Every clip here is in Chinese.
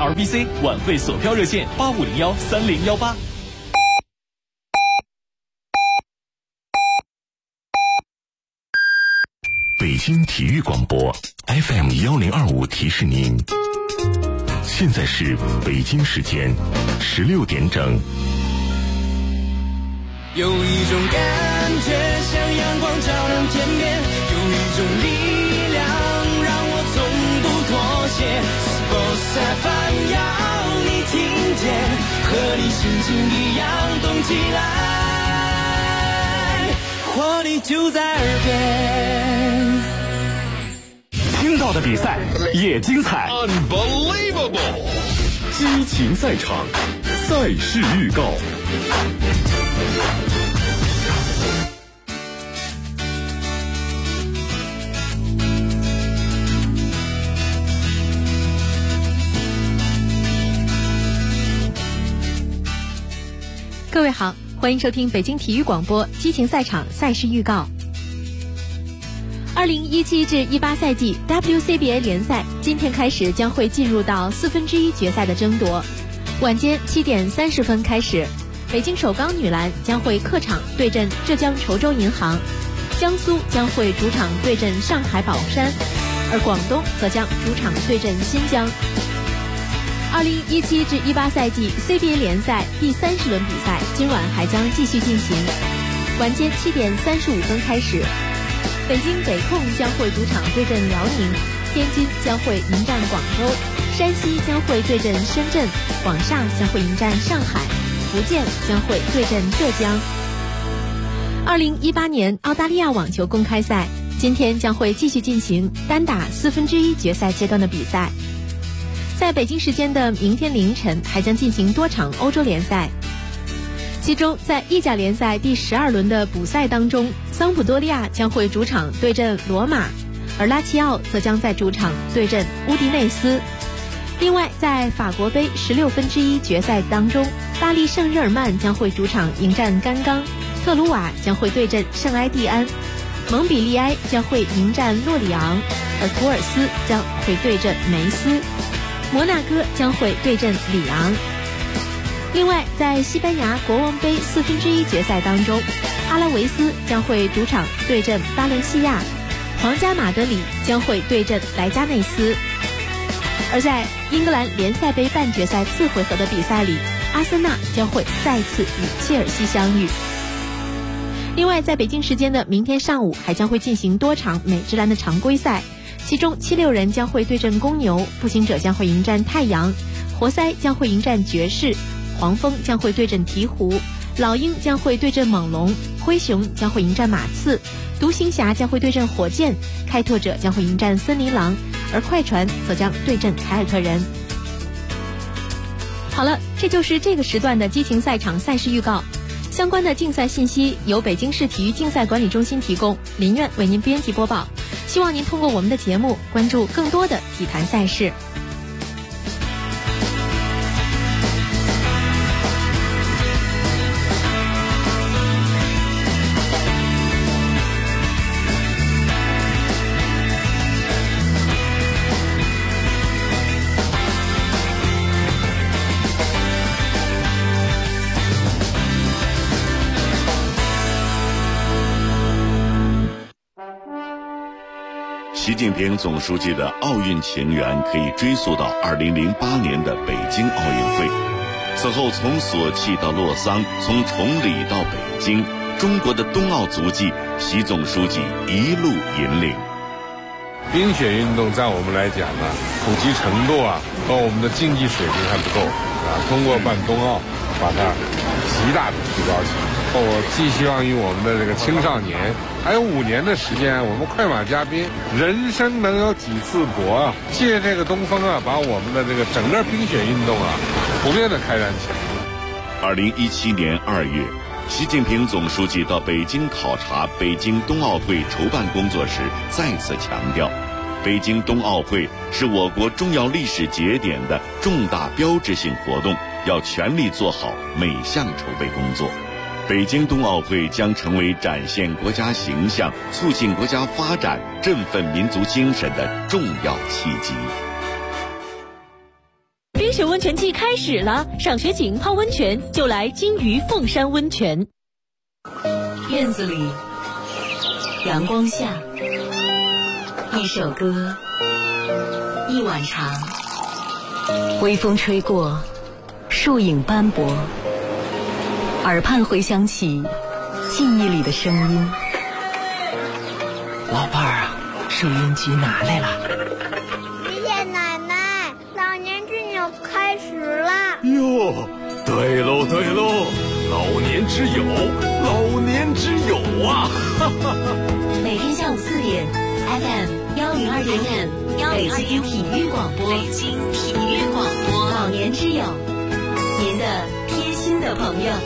RBC 晚会索票热线85013018。 北京体育广播 FM1025提示您，现在是北京时间16点整。 有一种感觉像阳光照亮天边，有一种力量让我从不妥协。Sports FM 要你听见，和你心情一样动起来，活力就在耳边。 听到的比赛也精彩 Unbelievable 激情赛场，赛事预告。 各位好，欢迎收听北京体育广播激情赛场赛事预告。2017至18赛季 WCBA 联赛今天开始将会进入到1/4决赛的争夺。晚间7点30分开始，北京首钢女篮将会客场对阵浙江稠州银行，江苏将会主场对阵上海宝山，而广东则将主场对阵新疆。2017至18赛季 CBA 联赛第30轮比赛今晚还将继续进行。晚间7点35分开始，北京北控将会主场对阵辽宁，天津将会迎战广州，山西将会对阵深圳，广厦将会迎战上海，福建将会对阵浙江。2018年澳大利亚网球公开赛今天将会继续进行单打1/4决赛阶段的比赛。在北京时间的明天凌晨还将进行多场欧洲联赛，其中在意甲联赛第12轮的补赛当中，桑普多利亚将会主场对阵罗马，而拉齐奥则将在主场对阵乌迪内斯。另外在法国杯16分之1决赛当中，巴黎圣日耳曼将会主场迎战甘冈，特鲁瓦将会对阵圣埃蒂安，蒙彼利埃将会迎战洛里昂，而图尔斯将会对阵梅斯，摩纳哥将会对阵里昂。另外在西班牙国王杯1/4决赛当中，阿拉维斯将会主场对阵巴伦西亚，皇家马德里将会对阵莱加内斯。而在英格兰联赛杯半决赛次回合的比赛里，阿森纳将会再次与切尔西相遇。另外在北京时间的明天上午还将会进行多场美职篮的常规赛，其中76人将会对阵公牛，步行者将会迎战太阳，活塞将会迎战爵士，黄蜂将会对阵鹈鹕，老鹰将会对阵猛龙，灰熊将会迎战马刺，独行侠将会对阵火箭，开拓者将会迎战森林狼，而快船则将对阵凯尔特人。好了，这就是这个时段的激情赛场赛事预告。相关的竞赛信息由北京市体育竞赛管理中心提供，林苑为您编辑播报。希望您通过我们的节目关注更多的体坛赛事。 习近平总书记的奥运情缘可以追溯到2008年的北京奥运会，此后从索契到洛桑，从崇礼到北京，中国的冬奥足迹，习总书记一路引领。 冰雪运动在我们来讲呢，普及程度和我们的竞技水平还不够通过办冬奥把它极大的提高起来。我寄希望于我们的这个青少年，还有5年的时间，我们快马加鞭，人生能有几次搏借这个东风把我们的这个整个冰雪运动普遍的开展起来。 2017年2月，习近平总书记到北京考察北京冬奥会筹办工作时，再次强调，北京冬奥会是我国重要历史节点的重大标志性活动，要全力做好每项筹备工作。北京冬奥会将成为展现国家形象、促进国家发展、振奋民族精神的重要契机。 冰冰雪温泉季开始了，赏雪景泡温泉就来金鱼凤山温泉。 院子里，阳光下，一首歌，一碗茶，微风吹过，树影斑驳，耳畔回响起记忆里的声音。 老伴儿啊，收音机拿来了。 谢谢奶奶，老年之友开始了。 哟，对喽对喽，老年之友，老年之友啊！ 每天下午4点 ，FM 102.5，北京体育广播，北京体育广播，老年之友，您的贴心的朋友。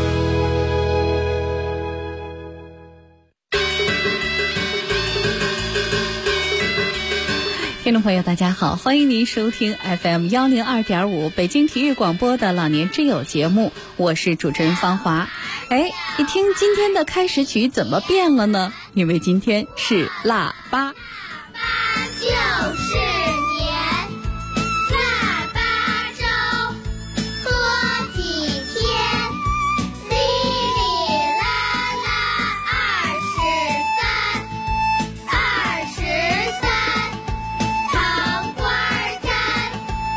听众朋友大家好，欢迎您收听 FM 102.5北京体育广播的老年之友节目，我是主持人芳华。一听今天的开始曲怎么变了呢？因为今天是腊八。 就是年，腊八粥，喝几天，哩哩啦啦23，糖瓜粘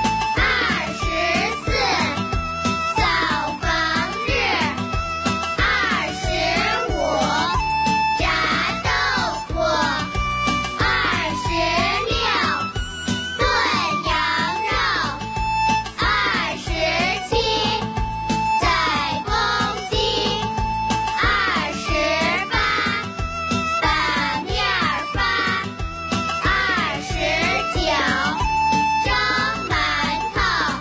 ，24，扫房日，25，炸豆腐，26，炖羊肉，27，宰公鸡，28，把面发，29，蒸馒头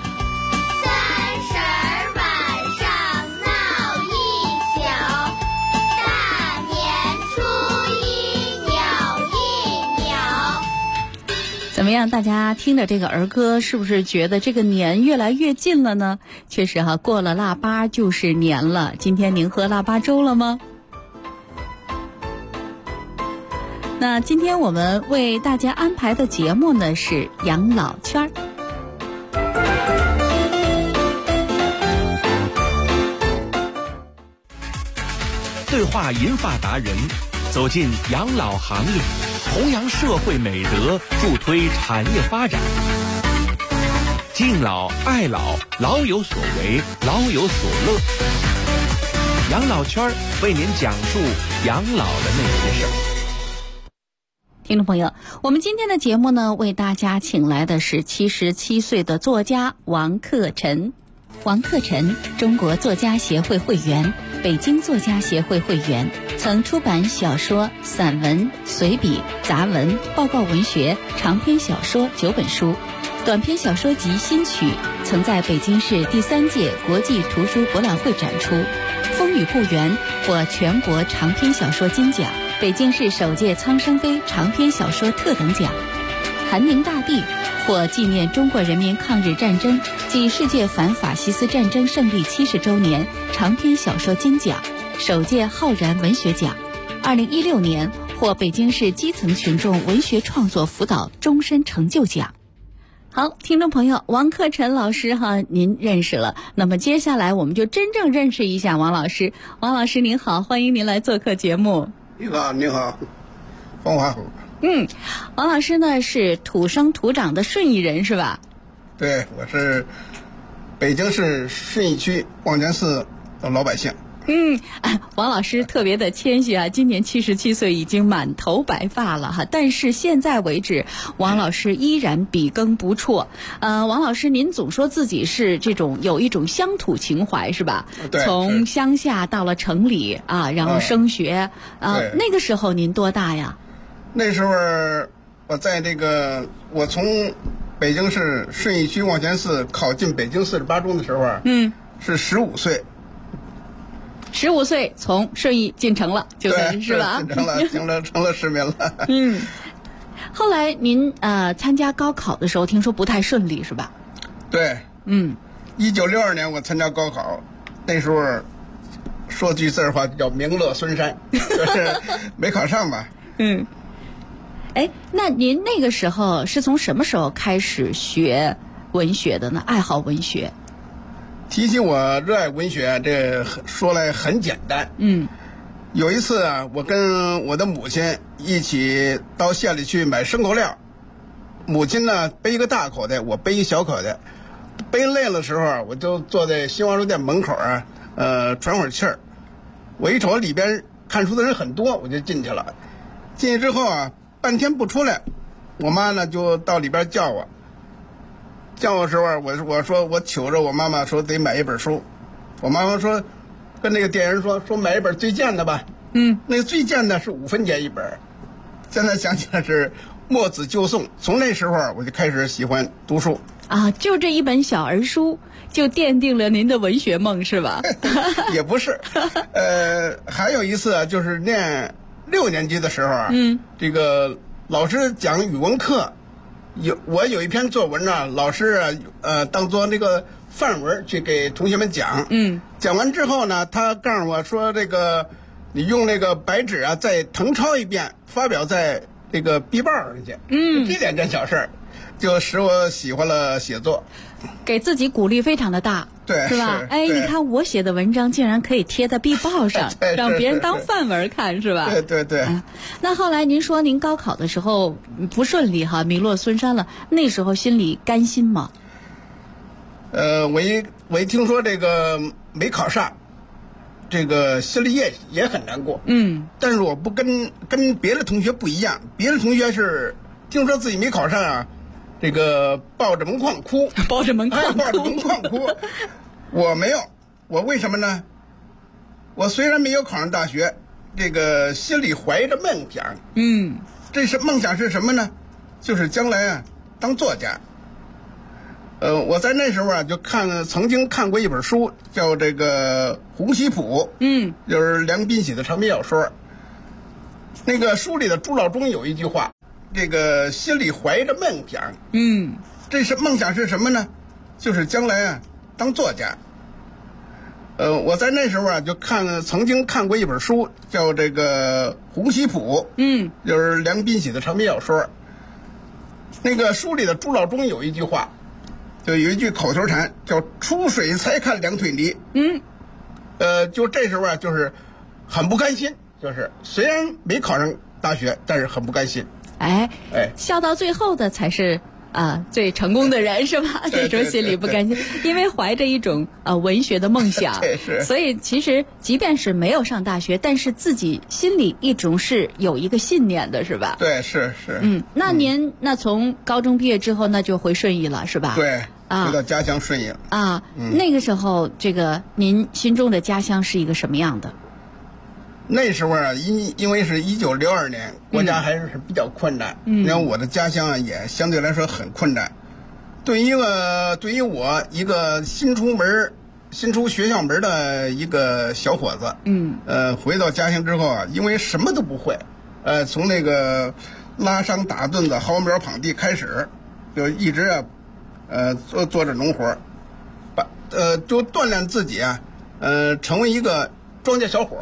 ，30晚上闹一宿，大年初一扭一扭。 怎么样，大家听着这个儿歌是不是觉得这个年越来越近了呢？确实哈，过了腊八就是年了。今天您喝腊八粥了吗？那今天我们为大家安排的节目呢是养老圈儿。 对话银发达人，走进养老行业，弘扬社会美德，助推产业发展。敬老爱老，老有所为，老有所乐。养老圈为您讲述养老的那些事儿。 听众朋友，我们今天的节目呢，为大家请来的是77岁的作家王克晨。王克晨，中国作家协会会员，北京作家协会会员，曾出版小说、散文、随笔、杂文、报告文学、长篇小说9本书，短篇小说集《新曲》曾在北京市第3届国际图书博览会展出，《风雨故园》获全国长篇小说金奖，北京市首届苍生杯长篇小说特等奖，韩宁大帝获纪念中国人民抗日战争暨世界反法西斯战争胜利70周年长篇小说金奖，首届浩然文学奖。2016年获北京市基层群众文学创作辅导终身成就奖。好，听众朋友，王克晨老师哈，您认识了。那么接下来我们就真正认识一下王老师。王老师您好，欢迎您来做客节目。 你好，你好，芳华好。 王老师呢是土生土长的顺义人是吧？ 对，我是北京市顺义区望泉寺的老百姓。 王老师特别的谦虚啊，今年77岁，已经满头白发了哈。但是现在为止，王老师依然笔耕不辍。王老师，您总说自己是有一种乡土情怀是吧？ 对， 从乡下到了城里啊，然后升学那个时候您多大呀？ 那时候我在我从北京市顺义区望泉寺考进北京48中的时候是15岁。 15岁从顺义进城了，就算是吧？ 进了，成了市民了。 后来您参加高考的时候，听说不太顺利是吧？ 对。1962年我参加高考，那时候说句字话叫名落孙山，就是没考上吧。 那您那个时候是从什么时候开始学文学的呢？爱好文学？ 提起我热爱文学，这说来很简单。有一次啊，我跟我的母亲一起到县里去买生口料，母亲呢背一个大口袋，我背一小口袋。背累了的时候，我就坐在新华书店门口啊，喘会儿气儿。我一瞅里边看书的人很多，我就进去了。进去之后啊，半天不出来，我妈呢就到里边叫我。叫我的时候，我说我求着我妈妈说得买一本书。我妈妈说，跟那个店员说买一本最贱的吧。那个最贱的是5分钱一本。现在想起来是墨子旧颂。从那时候我就开始喜欢读书。 啊，就这一本小儿书就奠定了您的文学梦是吧？ 也不是，还有一次啊，就是念6年级的时候啊，这个老师讲语文课，我有一篇作文呢，老师当做那个范文去给同学们讲。讲完之后呢，他告诉我说，这个你用那个白纸啊，再誊抄一遍，发表在这个壁报上去。这2件小事儿。就使我喜欢了写作， 给自己鼓励非常的大， 对， 是吧？哎，你看我写的文章竟然可以贴在壁报上，让别人当范文看，是吧？ 对。 那后来您说您高考的时候不顺利哈，名落孙山了，那时候心里甘心吗？ 我一听说这个没考上，这个心里也很难过。但是我不跟别的同学不一样，别的同学是听说自己没考上啊。这个抱着门框哭， 抱着门框哭。我没有，我为什么呢？我虽然没有考上大学，这个心里怀着梦想。这是梦想是什么呢？就是将来啊当作家。我在那时候啊就曾经看过一本书，叫这个《洪熙谱》，就是梁斌写的长篇小说。那个书里的朱老忠有一句话。这个心里怀着梦想，这是梦想是什么呢？就是将来啊当作家。我在那时候啊就曾经看过一本书，叫这个《洪熙谱》，就是梁斌写的长篇小说。那个书里的朱老忠有一句话，就有一句口头禅，叫“出水才看两腿泥”。就这时候啊，就是很不甘心，就是虽然没考上大学，但是很不甘心。 哎，笑到最后的才是最成功的人是吧？这时候心里不甘心，因为怀着一种文学的梦想，所以其实即便是没有上大学，但是自己心里一种是有一个信念的，是吧？ 对，是。 那您那从高中毕业之后，那就回顺义了，是吧？ 对，回到家乡顺义了。 那个时候，这个您心中的家乡是一个什么样的？ 那时候啊，因为是1962年，国家还是比较困难。然后我的家乡也相对来说很困难。对于我一个新出学校门的一个小伙子，回到家乡之后啊，因为什么都不会，从那个拉伤打盾的薅苗捧地开始，就一直做着农活，就锻炼自己啊，成为一个庄稼小伙。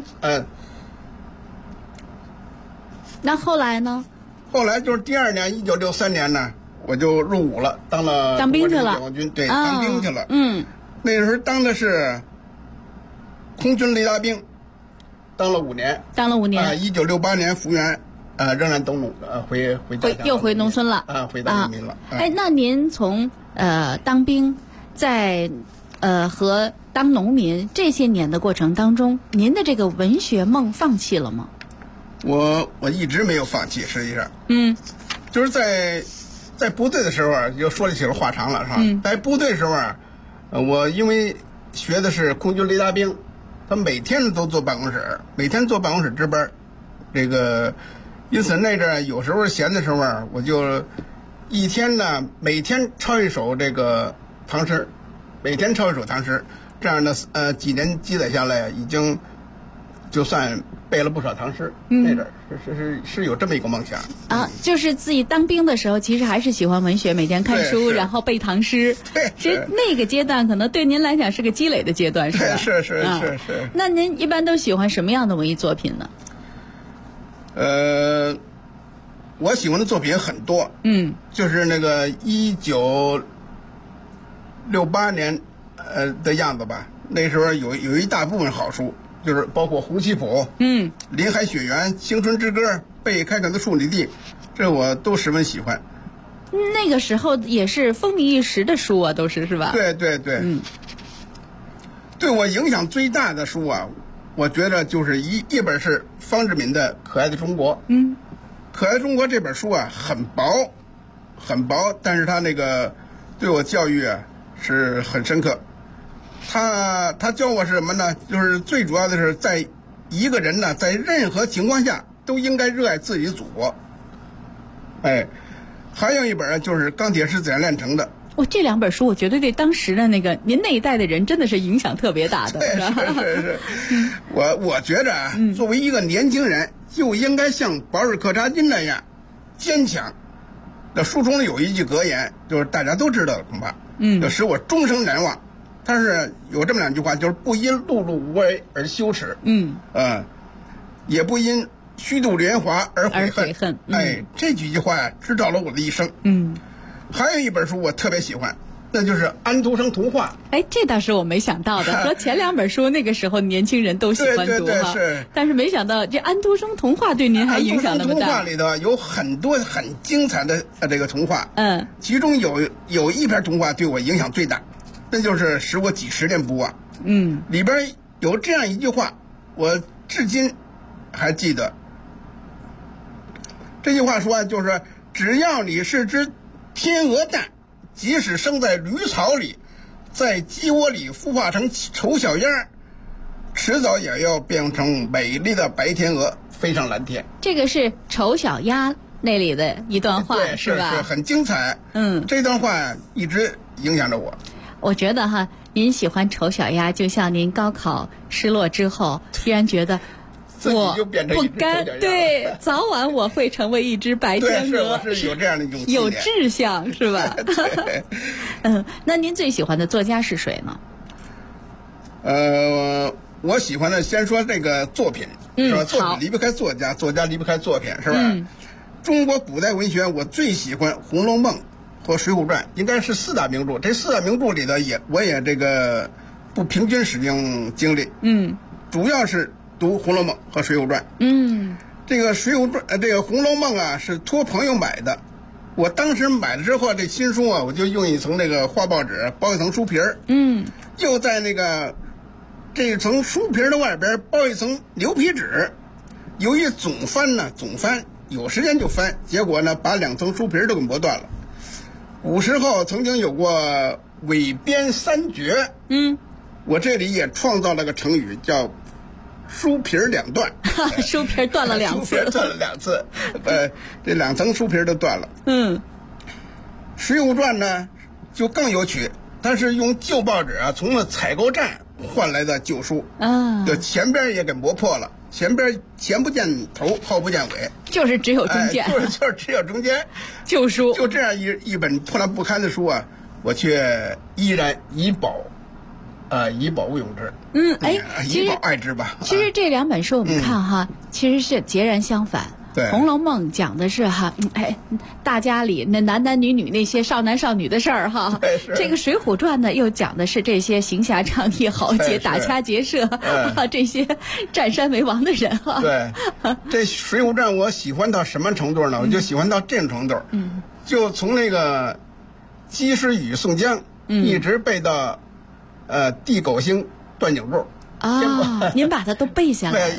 那后来呢？ 后来就是第2年，1963年呢，我就入伍了，当兵去了。 解放军，对，当兵去了。那时候当的是空军雷达兵，当了5年。1968年复员，仍然登陆，回家乡， 又回农村了， 回到农民了。 那您从当兵，在和当农民这些年的过程当中，您的这个文学梦放弃了吗？ 我一直没有放弃，实际上，就是在部队的时候啊，又说起了话长了，是吧？在部队的时候啊，我因为学的是空军雷达兵，他每天都坐办公室，每天坐办公室值班，这个，因此那阵有时候闲的时候啊，我就一天呢，每天抄一首这个唐诗，每天抄一首唐诗，这样的几年积累下来，已经就算背了不少唐诗。那阵是有这么一个梦想啊，就是自己当兵的时候，其实还是喜欢文学，每天看书，然后背唐诗。其实那个阶段可能对您来讲是个积累的阶段，是吧？ 是。 那您一般都喜欢什么样的文艺作品呢？ 我喜欢的作品很多。就是那个1960 68年的样子吧。那时候有一大部分好书，就是包括《红旗谱》、林海雪原、青春之歌、被开垦的处女地，这我都十分喜欢。 那个时候也是风靡一时的书啊，都是吧？ 对对对。对我影响最大的书啊，我觉得就是一本是方志敏的《可爱的中国》。可爱的中国这本书啊，很薄，很薄，但是他那个对我教育啊是很深刻。他教我是什么呢？就是最主要的是，在一个人呢，在任何情况下都应该热爱自己的祖国。还有一本就是《钢铁是怎样炼成的》。 这两本书我觉得对当时的您那一代的人真的是影响特别大的。 是。我觉着啊，作为一个年轻人，就应该像保尔柯察金那样坚强。这书中有一句格言，就是大家都知道的，恐怕就使我终生难忘。但是有这么两句话，就是不因碌碌无为而羞耻，也不因虚度年华而悔恨。这几句话指导了我的一生。还有一本书我特别喜欢，那就是安徒生童话。 这倒是我没想到的，和前两本书那个时候年轻人都喜欢读哈。 是。 但是没想到这安徒生童话对您还影响那么大。 安徒生童话里头有很多很精彩的这个童话，其中有一篇童话对我影响最大，那就是使我几十年不忘。里边有这样一句话，我至今还记得。这句话说就是只要你是只天鹅蛋，即使生在驴草里，在鸡窝里孵化成丑小鸭，迟早也要变成美丽的白天鹅，飞上蓝天。 这个是丑小鸭那里的一段话， 对， 是吧？ 是很精彩。这段话一直影响着我。 我觉得哈，您喜欢丑小鸭，就像您高考失落之后，突然觉得我不甘，对，早晚我会成为一只白天鹅。 我是有这样的一种有志向，是吧？那您最喜欢的作家是谁呢？ 我喜欢的先说这个作品，是吧？作品离不开作家，作家离不开作品，是吧？中国古代文学我最喜欢《红楼梦》和《水浒传》，应该是四大名著。这四大名著里的我也这个不平均使用精力，主要是读《红楼梦》和《水浒传》。这个《红楼梦》啊，是托朋友买的。我当时买了之后，这新书啊，我就用一层那个花报纸包一层书皮儿，又在这一层书皮的外边包一层牛皮纸。由于总翻，有时间就翻，结果呢，把两层书皮都给磨断了。古时候曾经有过韦编三绝，我这里也创造了个成语，叫书皮两断。 书皮断了2次。 书皮断了2次，这2层书皮都断了。水浒传呢就更有趣，它是用旧报纸啊，从采购站换来的旧书就前边也给磨破了，前不见头，后不见尾， 就是只有中间， 就是只有中间旧书。 就这样一本破烂不堪的书啊，我却依然以宝物用之。以宝爱之吧。 其实这两本书我们看哈，其实是截然相反。《红楼梦》讲的是大家里那男男女女那些少男少女的事儿哈。这个《水浒传》呢，又讲的是这些行侠仗义、豪杰、打家劫舍这些占山为王的人哈。 对，这《水浒传》我喜欢到什么程度呢？我就喜欢到这种程度，就从那个及时雨宋江，一直背到地狗星段景柱。 您把它都背下来了。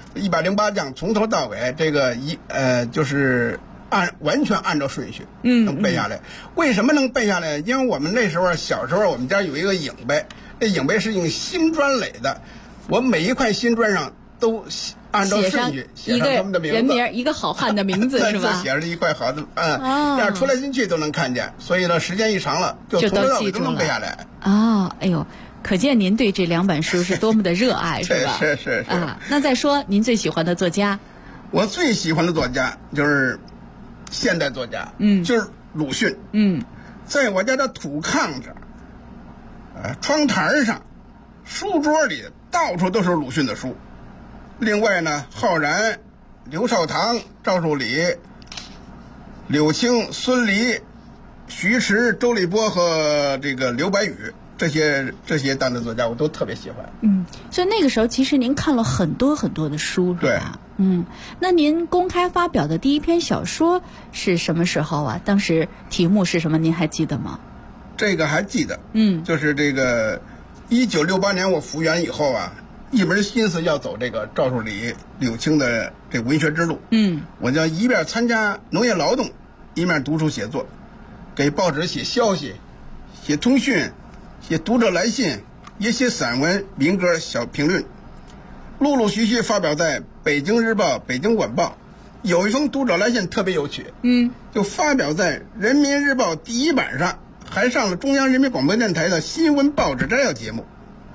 108将从头到尾，这个就是完全按照顺序，能背下来。为什么能背下来？因为我们那时候小时候，我们家有一个影碑，这影碑是用新砖垒的，我每一块新砖上都按照顺序写上他们的名字， 人名，一个好汉的名字是吧？ 就写着一块好的，这样出来进去都能看见。所以呢，时间一长了，就从头到尾都能背下来。 哎呦。可见您对这2本书是多么的热爱，是吧？ 是那再说您最喜欢的作家？ 我最喜欢的作家就是现代作家，就是鲁迅。在我家的土炕上，窗台上，书桌里到处都是鲁迅的书。另外呢，浩然、刘少棠、赵树理、柳青、孙犁， 徐迟、周立波和这个刘白羽这些当代作家我都特别喜欢。 所以那个时候其实您看了很多很多的书，是吧？那您公开发表的第一篇小说是什么时候啊？当时题目是什么？您还记得吗？ 这个还记得，就是这个1968年我复员以后啊，一门心思要走这个赵树理、柳青的这文学之路。我就一边参加农业劳动，一面读书写作，给报纸写消息，写通讯，写读者来信，也写散文、民歌、小评论，陆陆续续发表在《北京日报》《北京晚报》。有一封读者来信特别有趣，就发表在《人民日报》第一版上，还上了中央人民广播电台的新闻报纸摘要节目。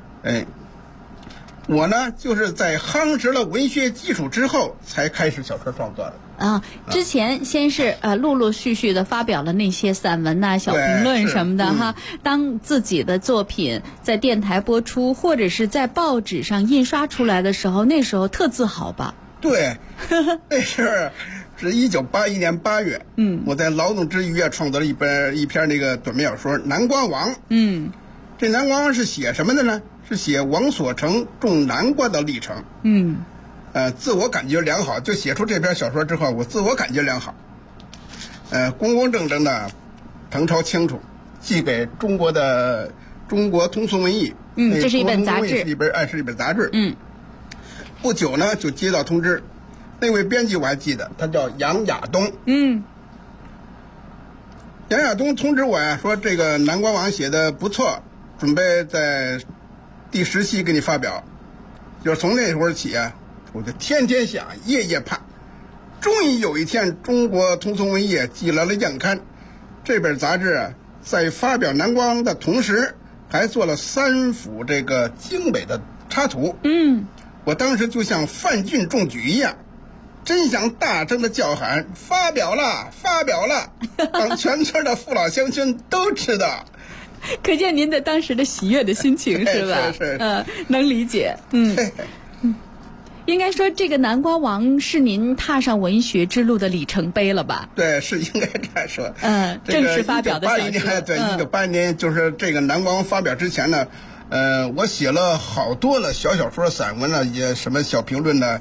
我呢就是在夯实了文学基础之后才开始小说创作的。 之前先是陆陆续续的发表了那些散文呐、小评论什么的哈。当自己的作品在电台播出或者是在报纸上印刷出来的时候，那时候特自豪吧？ 对，那是1981年8月，我在劳动之余啊创作了一篇那个短篇小说《南瓜王》。这南瓜王是写什么的呢？是写王所成种南瓜的历程。自我感觉良好，就写出这篇小说之后，我自我感觉良好。公公正正的，誊抄清楚，寄给中国通俗文艺。 这是一本杂志， 是一本杂志。不久呢，就接到通知，那位编辑我还记得，他叫杨亚东。杨亚东通知我呀，说这个《南瓜王》写的不错，准备在第10期给你发表。就是从那会儿起啊，我就天天想，夜夜盼。终于有一天，中国通俗文艺寄来了样刊。这本杂志啊，在发表《南瓜王》的同时，还做了3幅这个精美的插图。我当时就像范进中举一样，真想大声的叫喊：发表了，发表了，让全村的父老乡亲都知道。 可见您的当时的喜悦的心情是吧？ 是能理解。应该说这个《南瓜王》是您踏上文学之路的里程碑了吧？ 对，是应该这样说。 正式发表的小说。 1981年就是这个《南瓜王》发表之前呢，我写了好多的小说、散文啊，也什么小评论呢，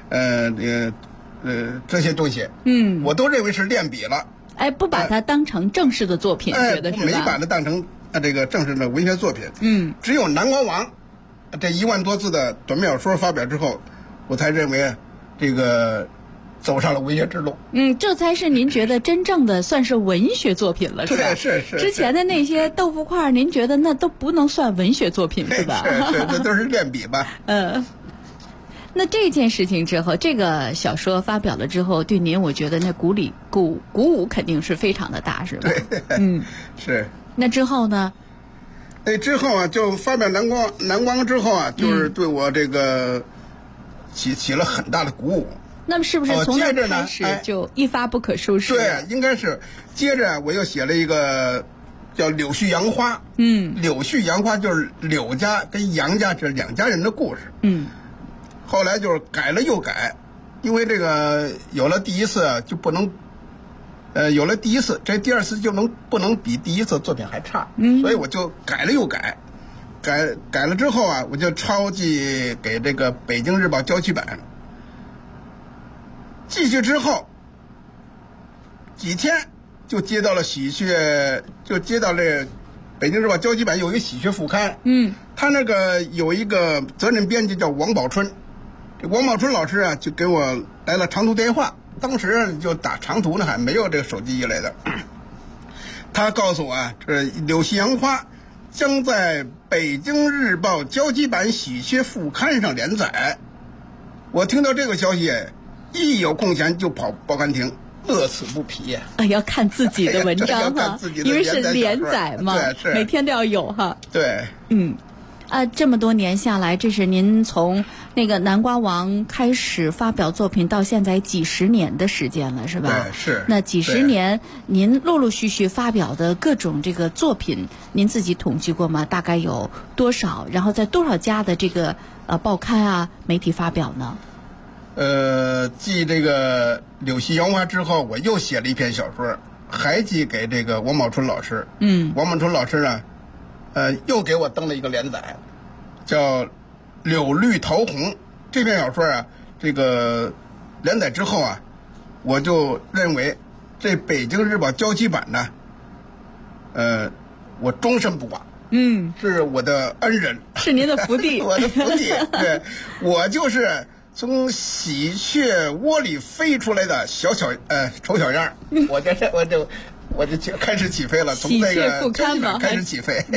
这些东西，我都认为是练笔了。 不把它当成正式的作品，觉得是吧？ 没把它当成这个正式的文学作品。只有《南瓜王》这1万多字的短篇小说发表之后，我才认为这个走上了文学之路。 这才是您觉得真正的算是文学作品了，是吧？ 是。 之前的那些豆腐块，您觉得那都不能算文学作品，是吧？ 是，这都是练笔吧。 那这件事情之后，这个小说发表了之后，对您我觉得那鼓舞肯定是非常的大，是吧？ 对，是。 那之后呢？ 之后啊，就发表南瓜之后啊，就是对我这个起了很大的鼓舞。 那么是不是从那开始就一发不可收拾？ 对，应该是。接着我又写了一个叫《柳絮杨花》。柳絮杨花就是柳家跟杨家这2家人的故事。后来就是改了又改，因为这个有了第一次就不能，有了第一次，这第2次就不能比第1次作品还差。所以我就改了又改，改了之后啊，我就抄寄给这个《北京日报》郊区版。寄去之后几天就接到了就接到这《北京日报》郊区版有一个喜鹊副刊。他那个有一个责任编辑叫王宝春。这王宝春老师啊，就给我来了长途电话，当时就打长途呢，还没有这个手机一类的。他告诉我啊，这《柳絮杨花》将在《北京日报》郊区版喜鹊副刊上连载。我听到这个消息，一有空闲就跑报刊亭，乐此不疲呀。 要看自己的文章哈，因为是连载嘛，每天都要有哈。 对， 这么多年下来，这是您从那个《南瓜王》开始发表作品到现在几十年的时间了，是吧？ 对，是。 那几十年，您陆陆续续发表的各种这个作品，您自己统计过吗？大概有多少？然后在多少家的这个报刊啊、媒体发表呢？ 继这个《柳絮杨花》之后，我又写了一篇小说， 还寄给这个王宝春老师。王宝春老师呢，又给我登了一个连载，叫《柳绿桃红》。这篇小说啊，这个连载之后啊，我就认为这北京日报郊区版呢，我终身不挂。是我的恩人， 是您的福地， 我的福地。对，我就是从喜鹊窝里飞出来的丑小样，我就开始起飞了，从这个开始起飞。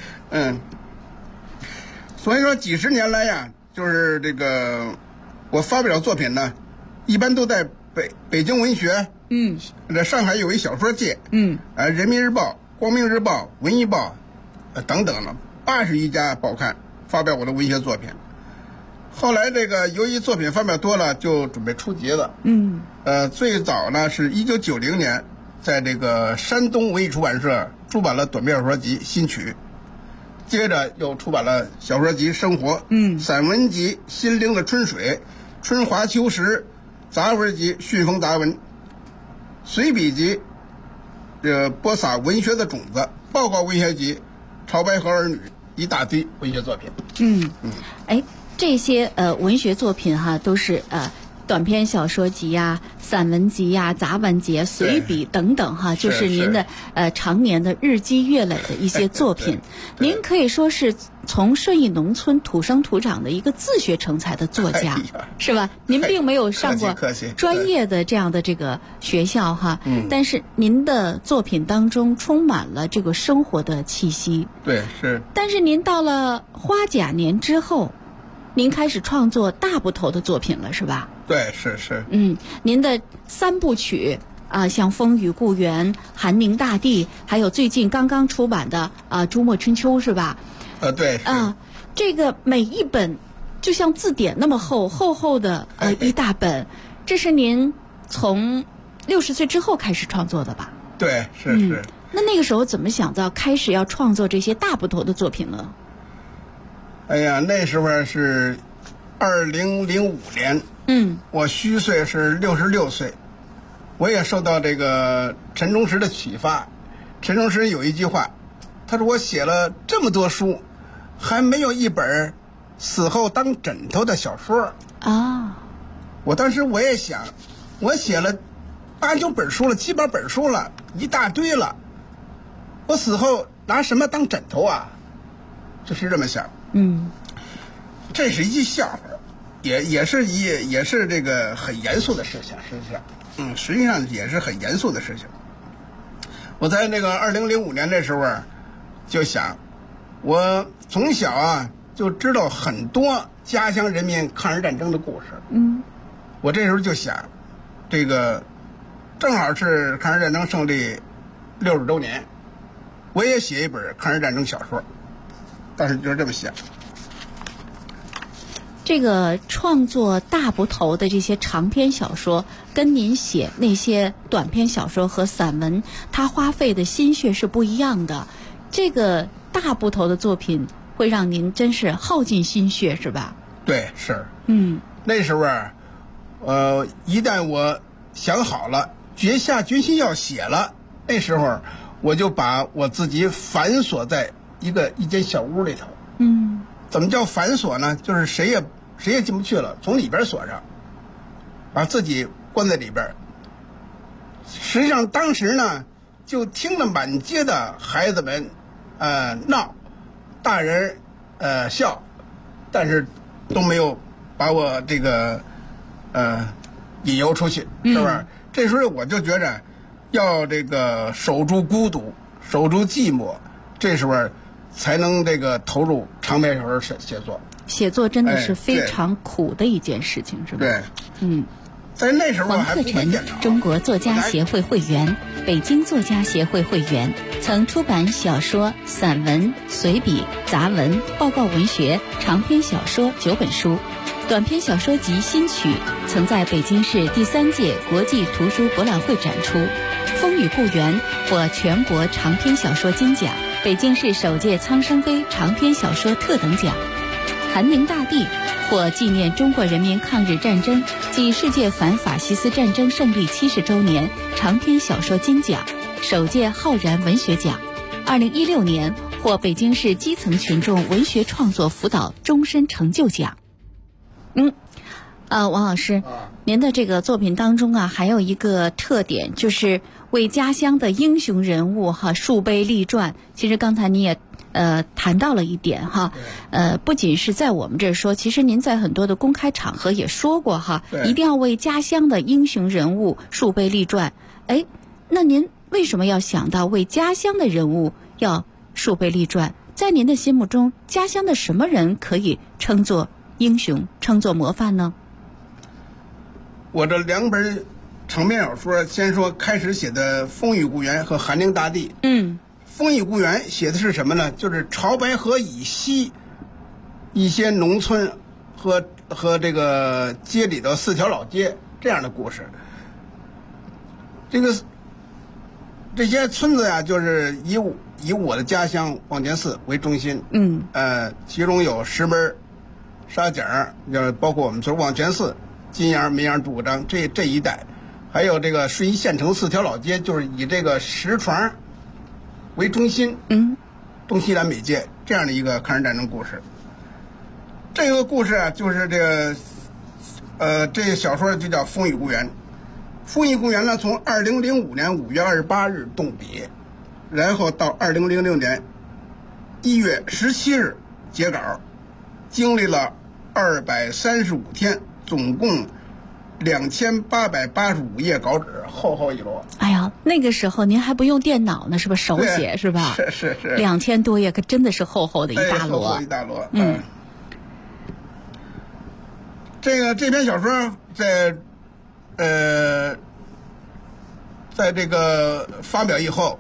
所以说几十年来呀，就是这个我发表作品呢，一般都在北京文学，在上海有一小说界，人民日报、光明日报、文艺报。等等了，81家报刊发表我的文学作品。后来这个由于作品发表多了，就准备出集了。最早呢是1990年，在这个山东文艺出版社出版了短篇小说集《新曲》，接着又出版了小说集《生活》，散文集《心灵的春水》，春华秋实，杂文集《迅风杂文》，随笔集播撒文学的种子，报告文学集潮白河儿女，一大堆文学作品。 这些文学作品哈，都是短篇小说集呀、散文集呀、杂文集、随笔等等哈，就是您的常年的日积月累的一些作品。您可以说是从顺义农村土生土长的一个自学成才的作家，是吧？您并没有上过专业的这样的这个学校哈，但是您的作品当中充满了这个生活的气息。 对，是。但是您到了花甲年之后，您开始创作大部头的作品了，是吧？ 对，是。 您的3部曲像《风雨故园》《寒凝大地》，还有最近刚刚出版的《朱墨春秋》，是吧？ 对。 这个每一本就像字典那么厚的一大本，这是您从60岁之后开始创作的吧？ 对，是。 那个时候怎么想到开始要创作这些大部头的作品呢？ 哎呀，那时候是2005年，我虚岁是66岁，我也受到这个陈忠实的启发。陈忠实有一句话，他说我写了这么多书，还没有一本死后当枕头的小说啊。 我当时我也想，我写了8、9本书了，7、8本书了，一大堆了，我死后拿什么当枕头啊？就是这么想。这是一句笑话，也是这个很严肃的事情，实际上也是很严肃的事情。我在那个2005年的时候就想，我从小就知道很多家乡人民抗日战争的故事。我这时候就想，这个正好是抗日战争胜利60周年，我也写一本抗日战争小说。当时就是这么想。 这个创作大部头的这些长篇小说，跟您写那些短篇小说和散文，它花费的心血是不一样的。这个大部头的作品会让您真是耗尽心血，是吧？ 对，是。那时候一旦我想好了，决心要写了，那时候我就把我自己反锁在一间小屋里头。怎么叫反锁呢？就是谁也进不去了，从里边锁上，把自己关在里边。实际上当时呢，就听了满街的孩子们闹，大人笑，但是都没有把我这个引诱出去，是不是？这时候我就觉着要这个守住孤独，守住寂寞，这时候才能这个投入长篇小说写作。 写作真的是非常苦的一件事情，是吧？ 对，在那时候王克晨，中国作家协会会员，北京作家协会会员，曾出版小说、散文、随笔、杂文、报告文学、长篇小说9本书，短篇小说集《新曲》曾在北京市第3届国际图书博览会展出，《风雨故园》获全国长篇小说金奖，北京市首届苍生杯长篇小说特等奖。 韩宁大帝获纪念中国人民抗日战争暨世界反法西斯战争胜利70周年长篇小说金奖、首届浩然文学奖。2016年获北京市基层群众文学创作辅导终身成就奖。王老师，您的这个作品当中啊，还有一个特点，就是为家乡的英雄人物树碑立传。其实刚才你也谈到了一点不仅是在我们这儿说，其实您在很多的公开场合也说过一定要为家乡的英雄人物树碑立传。那您为什么要想到为家乡的人物要树碑立传？在您的心目中，家乡的什么人可以称作英雄，称作模范呢？ 我这2本长篇小说，先说开始写的《风雨故园》和《寒灵大地》。风雨故园写的是什么呢？就是潮白河以西一些农村和这个街里的4条老街这样的故事。这些村子呀，就是以我的家乡望泉寺为中心。其中有石门、沙井，就是包括我们村望泉寺、金阳、梅阳、朱家庄这一带，还有这个顺义县城4条老街，就是以这个石床为中心，东西南北街这样的一个抗日战争故事。这个故事啊，就是这个小说就叫《风雨故园》。《风雨故园》呢，从2005年5月28日动笔，然后到2006年1月17日截稿，经历了235天，总共2885页稿纸，厚一摞。 哎呀，那个时候您还不用电脑呢，是吧？手写是吧？ 是 2000多页，可真的是厚的一大摞。 厚一大摞。这篇小说在这个发表以后，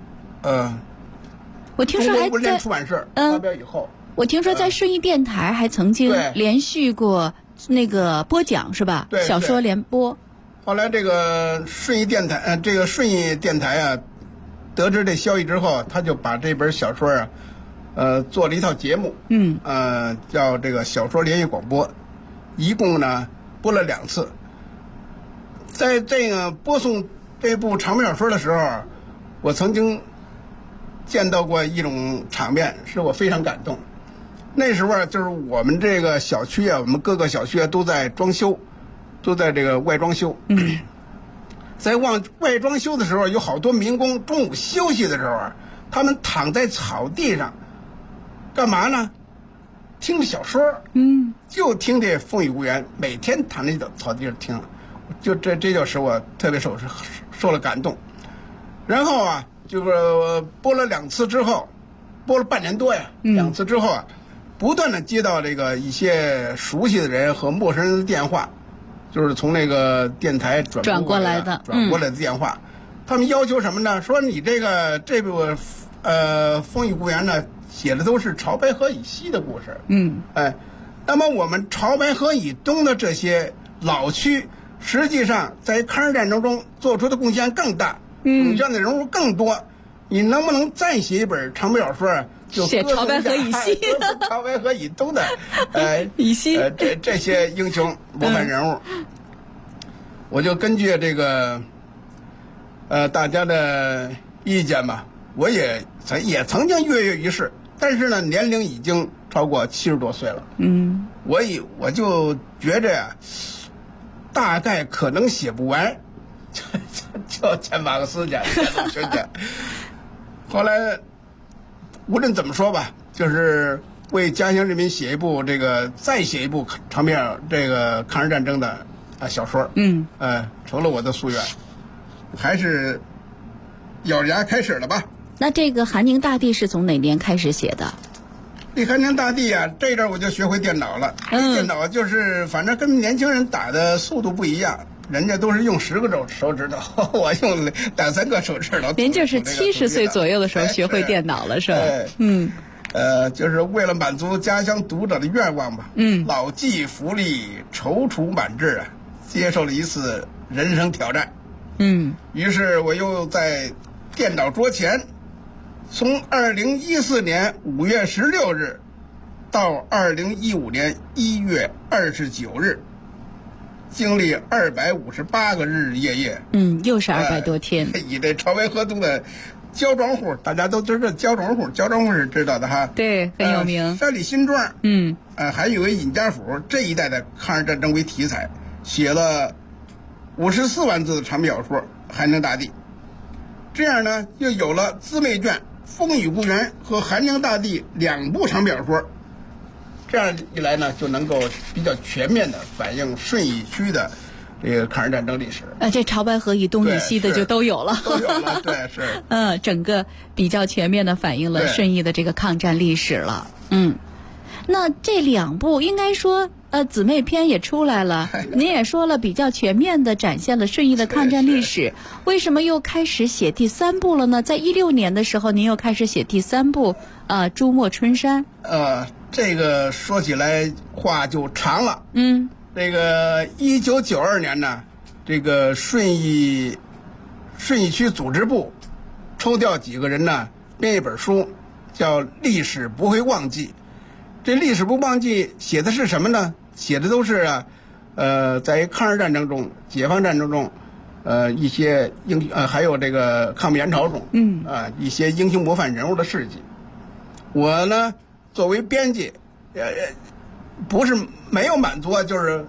我听说还在中国文联出版社发表以后， 我听说在顺义电台还曾经连续过那个播讲是吧？ 对， 小说联播。 后来这个顺义电台啊，得知这消息之后，他就把这本小说啊，做了一套节目，叫这个小说连续广播，一共呢播了2次。在这个播送这部长篇小说的时候，我曾经见到过一种场面，使我非常感动。那时候啊，就是我们这个小区啊，我们各个小区啊都在装修，都在这个外装修。在外装修的时候，有好多民工中午休息的时候啊，他们躺在草地上，干嘛呢？听小说。就听这《风雨故园》，每天躺在草地上听。就这就使我特别受了感动。然后啊，就是播了2次之后，播了半年多呀，2次之后啊，不断的接到这个一些熟悉的人和陌生人的电话，就是从那个电台转过来的电话。他们要求什么呢？说你这部《风雨故园》呢，写的都是潮白河以西的故事。那么我们潮白河以东的这些老区，实际上在抗日战争中做出的贡献更大，贡献的人物更多。你能不能再写一本长篇小说，就写潮白河以西、 潮白河以东的以西这些英雄模范人物？我就根据这个大家的意见吧，我也曾经跃跃欲试，但是呢，年龄已经超过70多岁了。我就觉着呀，大概可能写不完，就见马克思去，见鲁迅去。后来无论怎么说吧，就是为家乡人民再写一部长篇这个抗日战争的小说。成了我的夙愿，还是咬着牙开始了吧。 那这个寒宁大地是从哪年开始写的？ 这寒宁大地啊，这阵我就学会电脑了。电脑就是反正跟年轻人打的速度不一样，人家都是用10个手指头，我用2-3个手指头。 您就是70岁左右的时候学会电脑了，是吧？ 就是为了满足家乡读者的愿望吧。老骥伏枥，踌躇满志啊，接受了一次人生挑战。于是我又在电脑桌前，从2014年5月16日到2015年1月29日，经历258个日日夜夜， 又是200多天。 以这潮白河东的焦庄户，大家都知道焦庄户是知道的哈， 对，很有名。 山里新庄，还有个尹家府这一代的抗日战争为题材，写了54万字的长篇小说《韩江大地》。这样呢，又有了姊妹卷《风雨故园》和《韩江大地》2部长篇小说。这样一来呢，就能够比较全面的反映顺义区的这个抗日战争历史。 这潮白河以东以西的就都有了， 对，是。 整个比较全面的反映了顺义的这个抗战历史了。那这2部应该说，姊妹篇也出来了，您也说了，比较全面的展现了顺义的抗战历史。为什么又开始写第3部了呢？在16年的时候，您又开始写第3部，朱墨春山。 这个说起来话就长了。这个1992年呢，这个顺义区组织部抽调几个人呢，编一本书，叫《历史不会忘记》。这历史不忘记写的是什么呢？写的都是在抗日战争中、解放战争中，一些还有这个抗美援朝中，一些英雄模范人物的事迹。我呢，作为编辑，不是没有满足，就是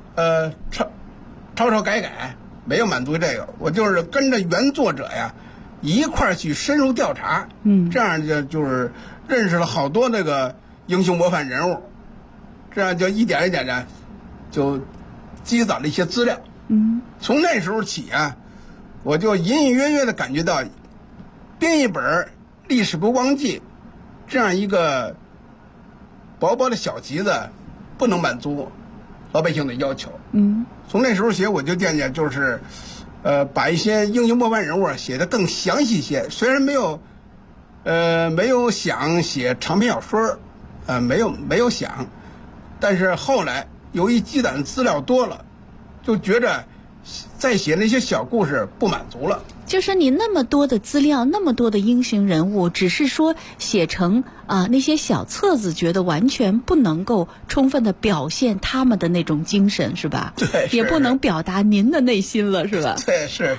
抄改，没有满足这个。我就是跟着原作者呀一块儿去深入调查，这样就是认识了好多那个英雄模范人物，这样就一点一点的就积攒了一些资料。从那时候起啊，我就隐隐约约的感觉到，编一本历史不忘记这样一个薄薄的小集子，不能满足老百姓的要求。从那时候写，我就渐渐就是把一些英雄模范人物写得更详细些。虽然没有想写长篇小说，没有想，但是后来由于积攒的资料多了，就觉着再写那些小故事不满足了。 就是你那么多的资料，那么多的英雄人物，只是说写成那些小册子，觉得完全不能够充分的表现他们的那种精神，是吧？ 对， 也不能表达您的内心了，是吧？ 对，是。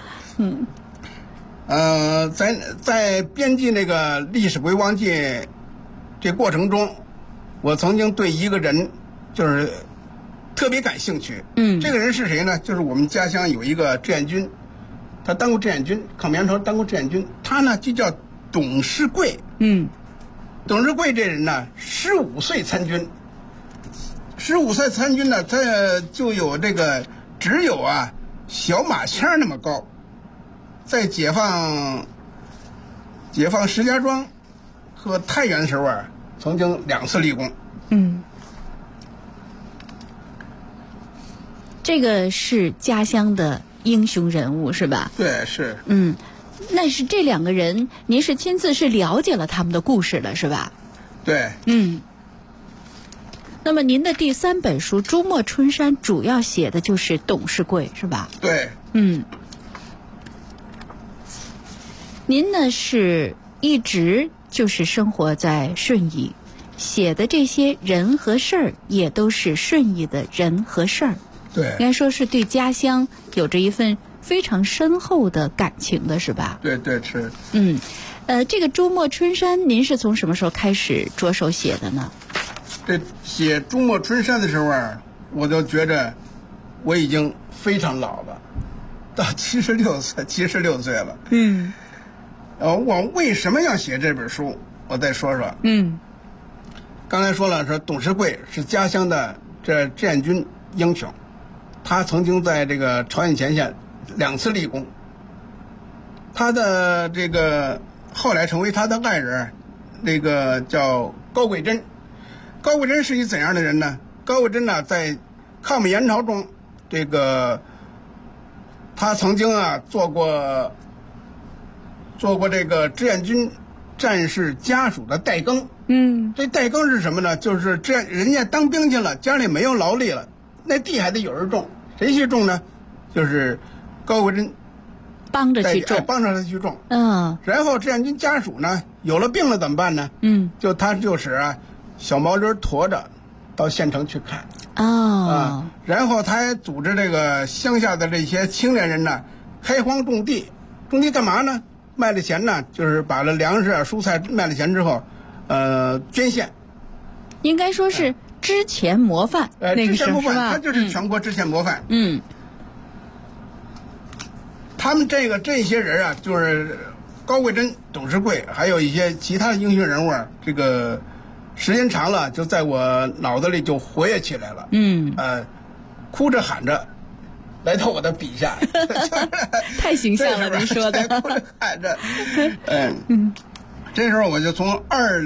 在编辑那个历史不会忘记这过程中，我曾经对一个人就是特别感兴趣。这个人是谁呢？就是我们家乡有一个志愿军，他当过志愿军，抗美援朝当过志愿军。他呢就叫董世贵。董世贵这人呢，15岁参军。15岁参军呢，他就有这个只有小马签那么高。在解放石家庄和太原的时候曾经2次立功。 这个是家乡的英雄人物，是吧？ 对，是。 那是这2个人，您是亲自是了解了他们的故事的，是吧？ 对。 那么您的第3本书《朱墨春山》主要写的就是董世贵，是吧？ 对。 您呢是一直就是生活在顺义，写的这些人和事儿也都是顺义的人和事儿。 对， 应该说是对家乡有着一份非常深厚的感情的，是吧？ 对，是。 这个《朱墨春山》，您是从什么时候开始着手写的呢？ 这写《朱墨春山》的时候我就觉着我已经非常老了，到76岁了。我为什么要写这本书？我再说说。刚才说了，说董世贵是家乡的这志愿军英雄，他曾经在这个朝鲜前线2次立功。他的这个后来成为他的爱人，那个叫高桂珍。高桂珍是一怎样的人呢？高桂珍呢，在抗美援朝中，这个他曾经做过这个志愿军战士家属的代更。这代更是什么呢？就是人家当兵去了，家里没有劳力了，那地还得有人种，谁去种呢？就是高桂珍帮着去种， 帮着他去种。 然后志愿军家属呢，有了病了怎么办呢？他就使小毛驴驮着到县城去看。然后他还组织这个乡下的这些青年人呢，开荒种地。种地干嘛呢？卖了钱呢，就是把这粮食啊、蔬菜卖了钱之后，捐献。 应该说是之前模范，那个时候是吧？ 他就是全国之前模范。他们这些人啊，就是高桂珍、董事贵，还有一些其他的英雄人物，这个时间长了，就在我脑子里就活跃起来了。哭着喊着来到我的笔下， 太形象了，您说的。 哭着喊着，这时候我就从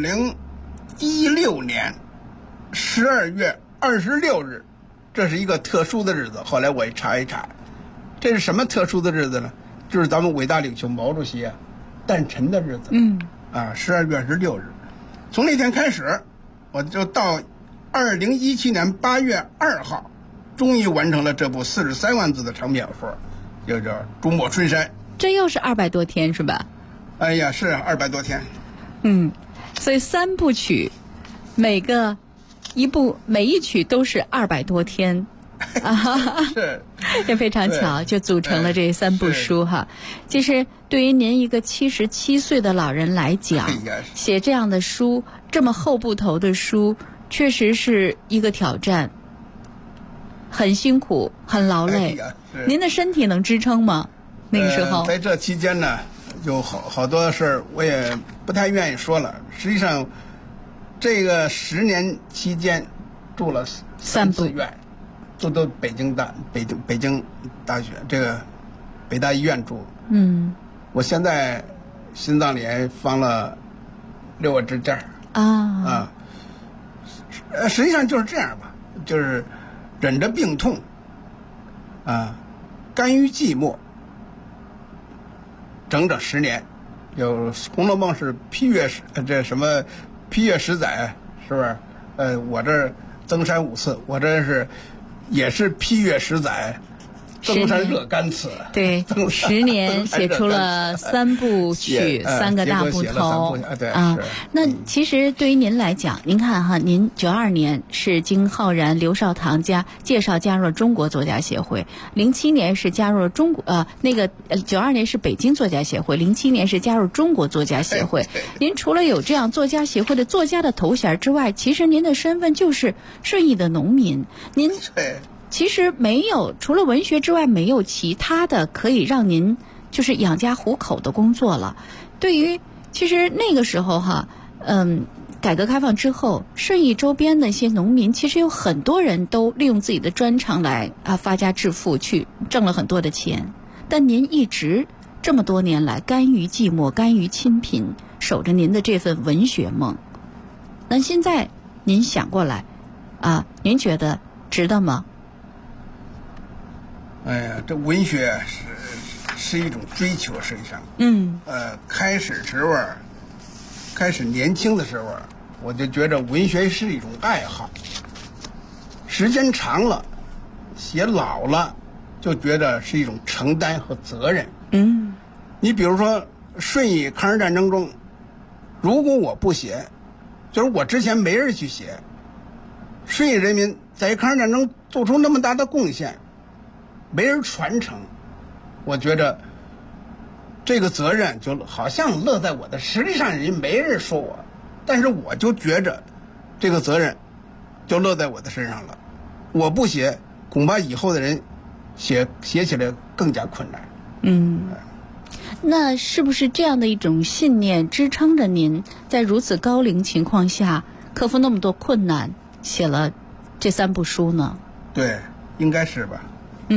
2016年12月26日，这是一个特殊的日子。后来我一查，这是什么特殊的日子呢？就是咱们伟大领袖毛主席诞辰的日子。12月26日，从那天开始，我就到2017年8月2号，终于完成了这部43万字的长篇小说，就叫《朱墨春山》。 这又是200多天是吧？ 哎呀，是200多天。 所以3部曲，每一曲都是200多天。 是， 也非常巧，就组成了这3部书哈。其实对于您一个77岁的老人来讲，写这样的书，这么厚部头的书，确实是一个挑战，很辛苦，很劳累。您的身体能支撑吗？那个时候， 在这期间呢，有好多事儿，我也不太愿意说了。实际上，这个10年期间住了3次院。都北京大学这个北大医院住。我现在心脏里还放了6个支架实际上就是这样吧，就是忍着病痛甘于寂寞，整整10年。有《红楼梦》是批阅十载，是不是？我这增山5次，我这是。也是批阅10载，登山若干次。 对，10年写出了3部曲，3个大部头。那其实对于您来讲，您看哈，您92年是经浩然、刘少棠介绍加入了中国作家协会，07年是加入了92年是北京作家协会，07年是加入中国作家协会。您除了有这样作家协会的作家的头衔之外，其实您的身份就是顺义的农民。您其实没有，除了文学之外，没有其他的可以让您就是养家糊口的工作了。对于其实那个时候哈，改革开放之后，顺义周边的一些农民，其实有很多人都利用自己的专长来发家致富，去挣了很多的钱。但您一直这么多年来甘于寂寞，甘于清贫，守着您的这份文学梦。那现在您想过来您觉得值得吗？ 哎呀，这文学是一种追求，实际上，开始年轻的时候，我就觉着文学是一种爱好。时间长了，写老了，就觉得是一种承担和责任。你比如说顺义抗日战争中，如果我不写，就是我之前没人去写，顺义人民在抗日战争做出那么大的贡献，没人传承，我觉得这个责任就好像落在我的，实际上人没人说我，但是我就觉着这个责任就落在我的身上了。我不写，恐怕以后的人写起来更加困难。 那是不是这样的一种信念支撑着您在如此高龄情况下克服那么多困难，写了这3部书呢？ 对，应该是吧。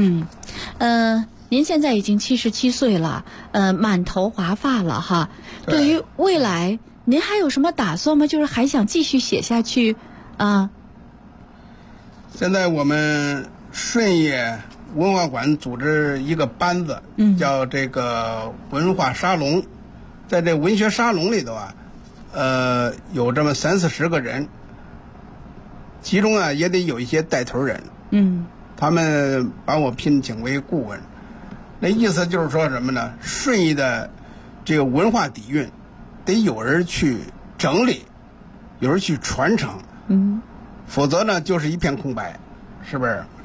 您现在已经77岁了，满头华发了哈。对于未来，您还有什么打算吗？就是还想继续写下去现在我们顺义文化馆组织一个班子，叫这个文化沙龙。在这文学沙龙里头有这么30-40个人，其中也得有一些带头人。他们把我聘请为顾问，那意思就是说什么呢？顺义的这个文化底蕴得有人去整理， 有人去传承，否则呢就是一片空白，是不是？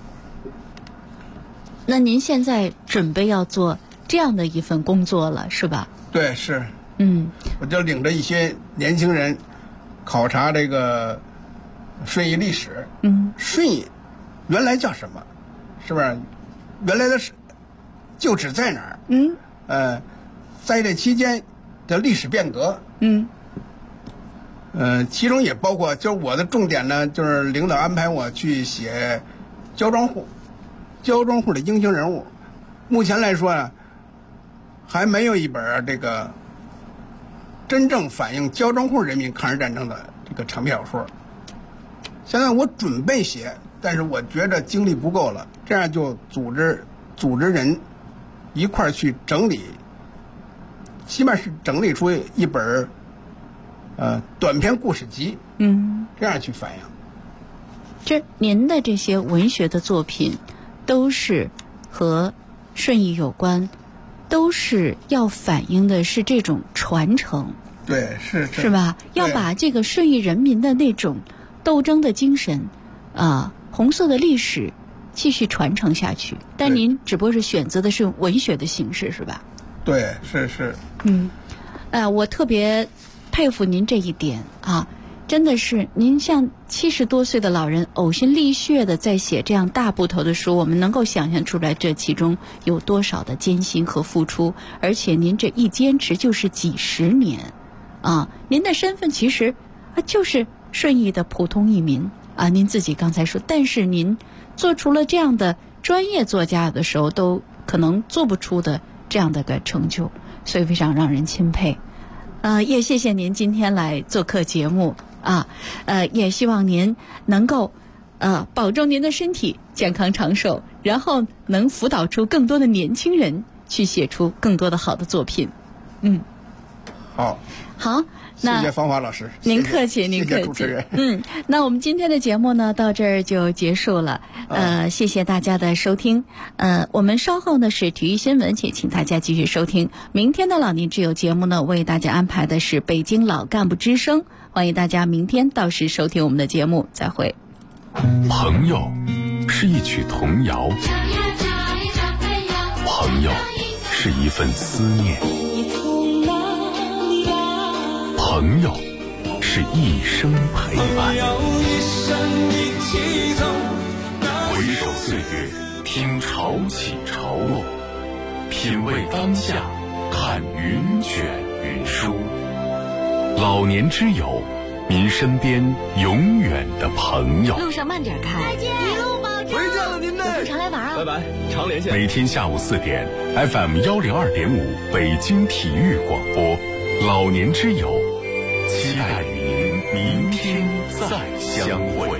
那您现在准备要做这样的一份工作了，是吧？ 对，是。我就领着一些年轻人考察这个顺义历史。顺义原来叫什么？是不是？原来的旧址在哪儿？在这期间的历史变革。其中也包括，就是我的重点呢，就是领导安排我去写焦庄户的英雄人物。目前来说呢，还没有一本这个真正反映焦庄户人民抗日战争的这个长篇小说。现在我准备写，但是我觉得精力不够了，这样就组织人一块儿去整理，起码是整理出一本短篇故事集，这样去反映。 这您的这些文学的作品都是和顺义有关，都是要反映的是这种传承。 对，是吧？要把这个顺义人民的那种斗争的精神，红色的历史继续传承下去。但您只不过是选择的是文学的形式，是吧？ 对，是。 我特别佩服您这一点啊，真的是您像70多岁的老人呕心沥血的在写这样大部头的书，我们能够想象出来这其中有多少的艰辛和付出，而且您这一坚持就是几十年啊！您的身份其实就是顺义的普通一民啊，您自己刚才说，但是您做出了这样的专业作家的时候都可能做不出的这样的个成就，所以非常让人钦佩。也谢谢您今天来做客节目啊，也希望您能够保重您的身体健康长寿，然后能辅导出更多的年轻人去写出更多的好的作品。好，那谢谢芳华老师， 您客气，您客气， 谢谢主持人。 那我们今天的节目呢，到这儿就结束了。谢谢大家的收听。我们稍后呢是体育新闻，且请大家继续收听。明天的老年之友节目呢，为大家安排的是北京老干部之声，欢迎大家明天到时收听我们的节目。再会。 朋友是一曲童谣，朋友是一份思念。朋友是一生陪伴，回首岁月，听潮起潮落，品味当下，看云卷云舒。老年之友，您身边永远的朋友。 路上慢点开， 再见，一路保重。 回见了您嘞， 常来玩啊！ 拜拜，常连线。每天下午4点 ，FM 102.5北京体育广播，老年之友。期待您明天再相会。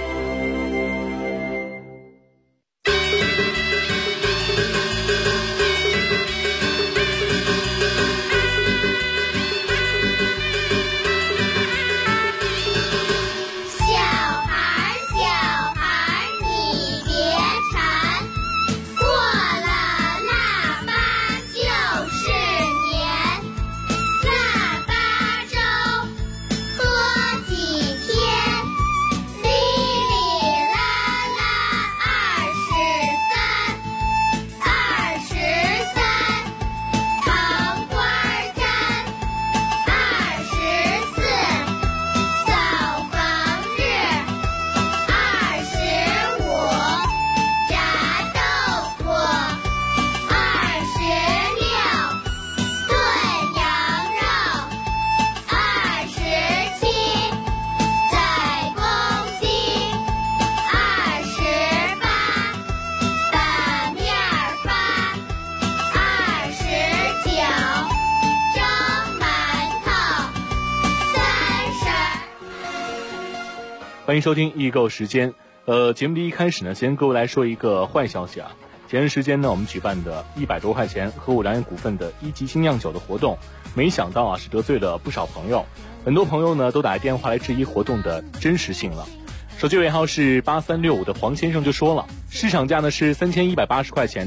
欢迎收听易购时间。节目的一开始呢，先各位来说一个坏消息啊。前段时间呢，我们举办的100多块钱和武良业股份的1级新酿酒的活动，没想到啊是得罪了不少朋友，很多朋友呢都打电话来质疑活动的真实性了。手机尾号是8365的黄先生就说了，市场价呢是3180块钱的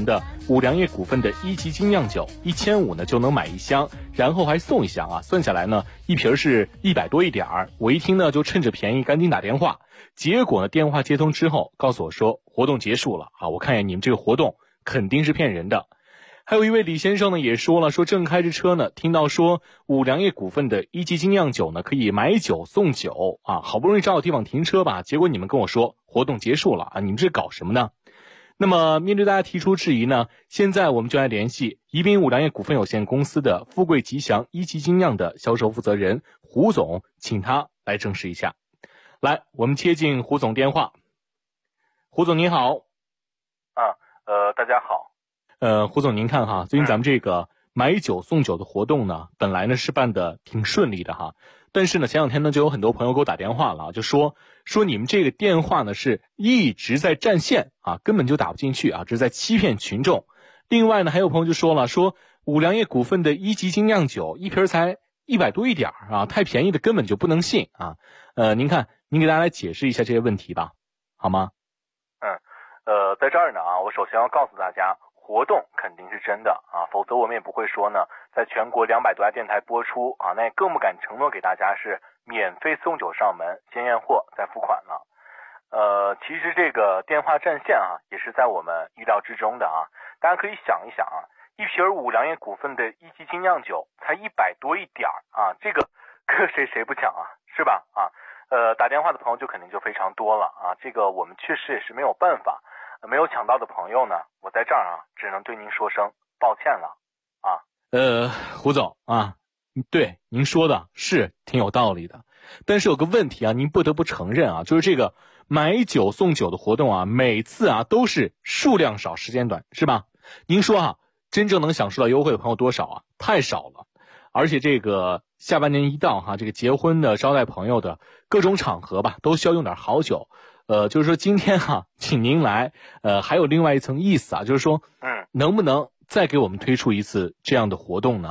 五粮液股份的1级精酿酒，1500呢就能买1箱，然后还送1箱啊，算下来呢一瓶是100多一点儿。我一听呢就趁着便宜赶紧打电话，结果呢电话接通之后告诉我说活动结束了啊，我看见你们这个活动肯定是骗人的。还有一位李先生呢也说了，说正开着车呢，听到说五粮液股份的1级精酿酒呢可以买酒送酒啊，好不容易找到地方停车吧，结果你们跟我说活动结束了啊，你们这搞什么呢？那么面对大家提出质疑呢，现在我们就来联系宜宾五粮液股份有限公司的富贵吉祥1级精酿的销售负责人胡总，请他来证实一下。来，我们接进胡总电话。胡总您好。 大家好。 胡总您看哈，最近咱们这个买酒送酒的活动呢，本来呢是办的挺顺利的哈，但是呢前两天呢就有很多朋友给我打电话了，就说你们这个电话呢是一直在占线啊，根本就打不进去啊，这是在欺骗群众。另外呢还有朋友就说了，说五粮液股份的1级精酿酒一瓶才100多一点啊，太便宜的根本就不能信啊。您看您给大家来解释一下这些问题吧，好吗？ 在这儿呢啊，我首先要告诉大家，活动肯定是真的啊，否则我们也不会说呢，在全国200多家电台播出啊，那也更不敢承诺给大家是免费送酒上门，先验货再付款了。其实这个电话占线啊，也是在我们预料之中的啊。大家可以想一想啊，一瓶五粮液股份的1级精酿酒才100多一点啊，这个搁谁不抢啊，是吧？啊，打电话的朋友就肯定就非常多了啊，这个我们确实也是没有办法。没有抢到的朋友呢，我在这儿啊，只能对您说声抱歉了啊。 胡总啊，对您说的是挺有道理的，但是有个问题啊，您不得不承认啊，就是这个买酒送酒的活动啊，每次啊都是数量少时间短，是吧？您说啊，真正能享受到优惠的朋友多少啊？太少了。而且这个下半年一到哈，这个结婚的、招待朋友的各种场合吧，都需要用点好酒。就是说今天哈，请您来，还有另外一层意思啊，就是说，能不能再给我们推出一次这样的活动呢？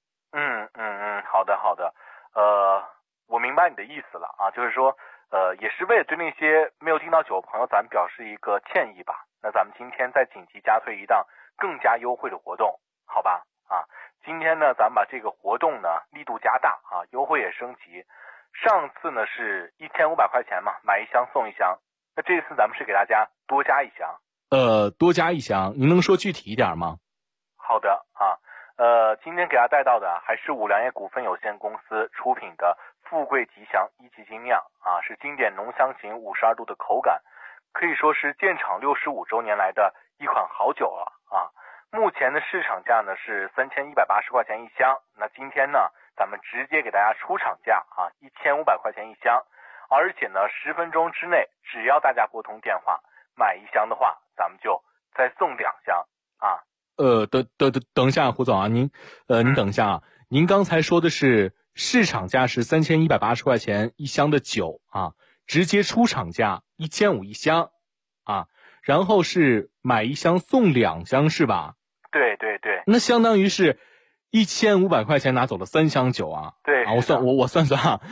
好的，我明白你的意思了啊，就是说，也是为了对那些没有订到酒的朋友，咱们表示一个歉意吧。那咱们今天再紧急加推一档更加优惠的活动，好吧？啊，今天呢，咱们把这个活动呢力度加大啊，优惠也升级。上次呢是1500块钱嘛，买1箱送1箱。那这次咱们是给大家多加1箱。 多加1箱，您能说具体一点吗？ 好的啊，今天给大家带到的还是五粮液股份有限公司出品的富贵吉祥1级精酿啊，是经典浓香型52度的口感，可以说是建厂65周年来的一款好酒了啊。目前的市场价呢是3180块钱1箱，那今天呢咱们直接给大家出厂价啊，1500块钱1箱，而且呢10分钟之内，只要大家拨通电话买1箱的话，咱们就再送2箱啊。 等一下，胡总啊，您等一下啊，您刚才说的是市场价是3180块钱1箱的酒啊，直接出厂价15001箱啊，然后是买1箱送2箱是吧？ 对， 那相当于是1500块钱拿走了3箱酒啊。 对啊，我算啊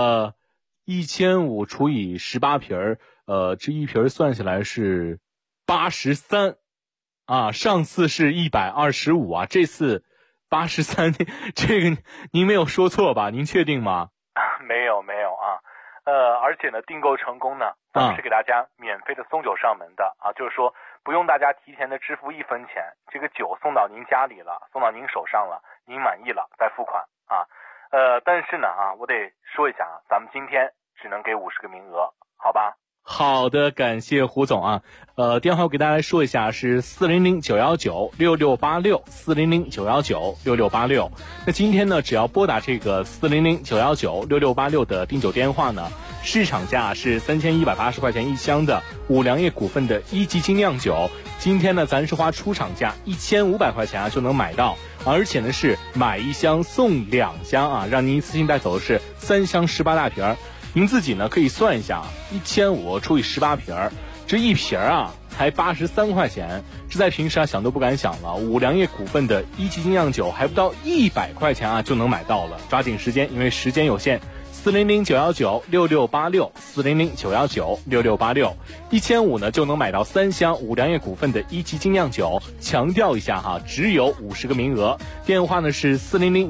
，1500除以18瓶这一瓶算下来是83啊，上次是125啊，这次83，这个您没有说错吧？您确定吗？ 没有啊，而且呢订购成功呢，咱们是给大家免费的送酒上门的啊，就是说不用大家提前的支付1分钱，这个酒送到您家里了，送到您手上了，您满意了再付款啊。但是呢啊，我得说一下啊，咱们今天只能给50个名额，好吧？ 好的，感谢胡总啊。电话我给大家来说一下，是400-919-6686 400-919-6686。那今天呢，只要拨打这个400-919-6686的订酒电话呢，市场价是3180块钱1箱的五粮液股份的1级精酿酒，今天呢咱是花出厂价1500块钱啊就能买到，而且呢是买1箱送2箱啊，让您一次性带走的是3箱18大瓶。您自己呢可以算一下，1500除以18瓶，这一瓶啊才83块钱，这在平时啊想都不敢想了。五粮液股份的1级精酿酒还不到100块钱啊就能买到了，抓紧时间，因为时间有限。 ，400-919-6686，400-919-6686，1500呢就能买到3箱五粮液股份的一级精酿酒。强调一下哈，只有50个名额。电话呢是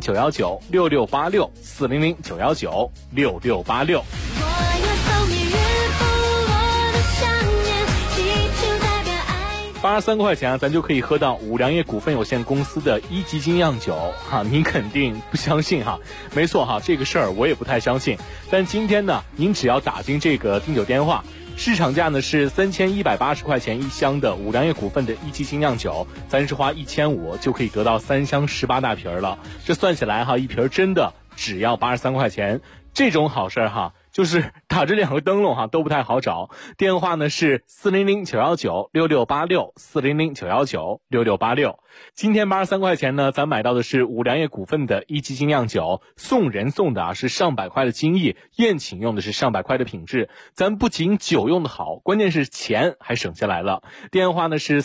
400-919-6686，400-919-6686。83块钱咱就可以喝到五粮液股份有限公司的一级精酿酒哈，您肯定不相信哈，没错哈，这个事儿我也不太相信。但今天呢，您只要打进这个订酒电话，市场价呢是3180块钱一箱的五粮液股份的一级精酿酒，咱是花1500就可以得到3箱18大瓶了。这算起来哈，一瓶真的只要83块钱，这种好事哈。就是打这2个灯笼哈都不太好找，电话呢是400-919-6686，400-919-6686。今天83块钱呢，咱买到的是五粮液股份的一级精酿酒，送人送的是上百块的精益，宴请用的是上百块的品质。咱不仅酒用的好，关键是钱还省下来了。电话呢是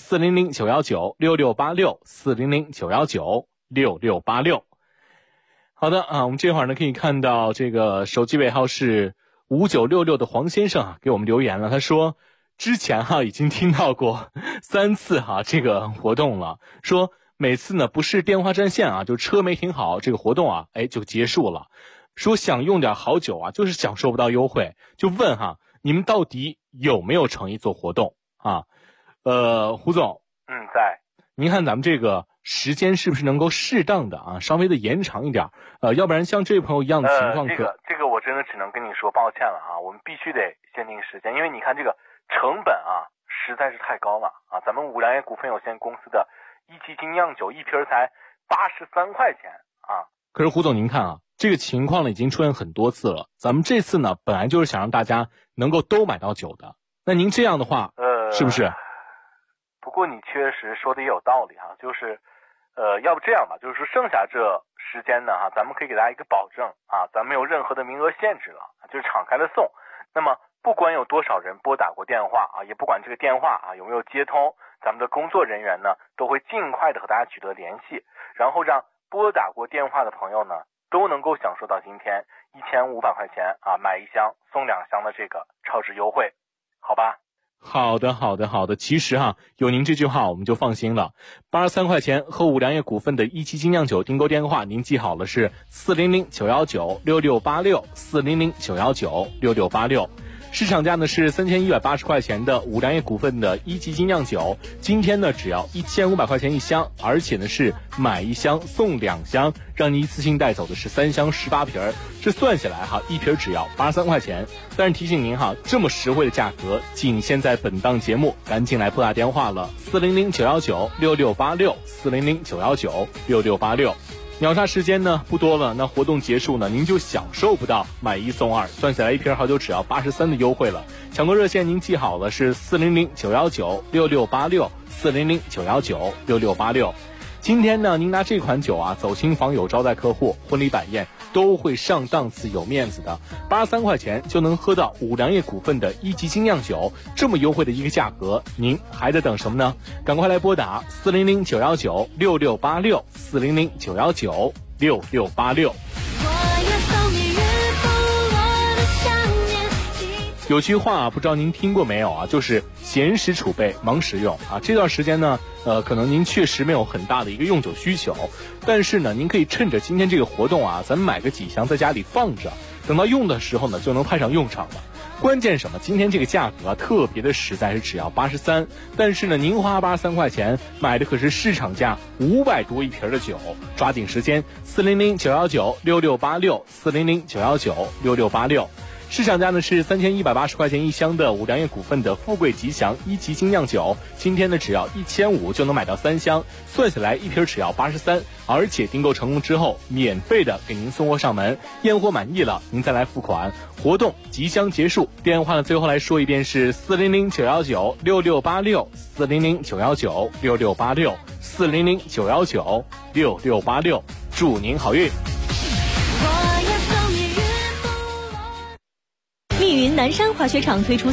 400-919-6686，400-919-6686。好的啊，我们这会儿呢可以看到这个手机尾号是5966的黄先生啊给我们留言了，他说之前已经听到过3次这个活动了，说每次呢不是电话占线就车没停好，这个活动就结束了，说想用点好酒就是享受不到优惠，就问你们到底有没有诚意做活动胡总在， 您看咱们这个时间是不是能够适当的稍微的延长一点，要不然像这位朋友一样的情况这个我真的只能跟你说抱歉了我们必须得限定时间，因为你看这个成本实在是太高了咱们五粮液股份有限公司的一级精酿酒一瓶才83块钱可是胡总您看这个情况呢已经出现很多次了，咱们这次呢本来就是想让大家能够都买到酒的，那您这样的话是不是？ 不过你确实说的也有道理就是要不这样吧，就是说剩下这时间呢咱们可以给大家一个保证咱没有任何的名额限制了，就是敞开的送。那么不管有多少人拨打过电话也不管这个电话有没有接通，咱们的工作人员呢都会尽快的和大家取得联系，然后让拨打过电话的朋友呢都能够享受到今天1500块钱买1箱送2箱的这个超值优惠，好吧？ 好的，其实有您这句话我们就放心了。83块钱喝五粮液股份的一级精酿酒订购电话您记好了，是400-919-6686，400-919-6686。市场价呢是3180块钱的五粮液股份的一级精酿酒，今天呢只要1500块钱一箱，而且呢是买1箱送2箱，让你一次性带走的是3箱18瓶，这算下来一瓶只要83块钱。但是提醒您这么实惠的价格仅限在本档节目，赶紧来拨打电话了，400-919-6686，400-919-6686。秒杀时间呢不多了，那活动结束呢您就享受不到买1送2，算下来一瓶好酒只要83的优惠了。抢购热线您记好了，是400-919-6686，400-919-6686。今天呢您拿这款酒走亲访友招待客户，婚礼摆宴都会上档次有面子的，83块钱就能喝到五粮液股份的一级精酿酒，这么优惠的一个价格，您还在等什么呢？赶快来拨打400-919-6686，400-919-6686。有句话不知道您听过没有就是闲时储备忙时用这段时间呢可能您确实没有很大的一个用酒需求，但是呢您可以趁着今天这个活动咱们买个几箱在家里放着，等到用的时候呢就能派上用场了。关键什么？今天这个价格特别的实在，是只要83，但是呢您花83块钱买的可是市场价500多一瓶的酒，抓紧时间，400-919-6686，400-919-6686。市场价呢是3180块钱一箱的五粮液股份的富贵吉祥一级精酿酒，今天呢只要1500就能买到3箱，算下来一瓶只要83，而且订购成功之后免费的给您送货上门，验货满意了您再来付款。活动即将结束，电话呢最后来说一遍是400-919-6686，400-919-6686，400-919-6686，祝您好运。 密云南山滑雪场推出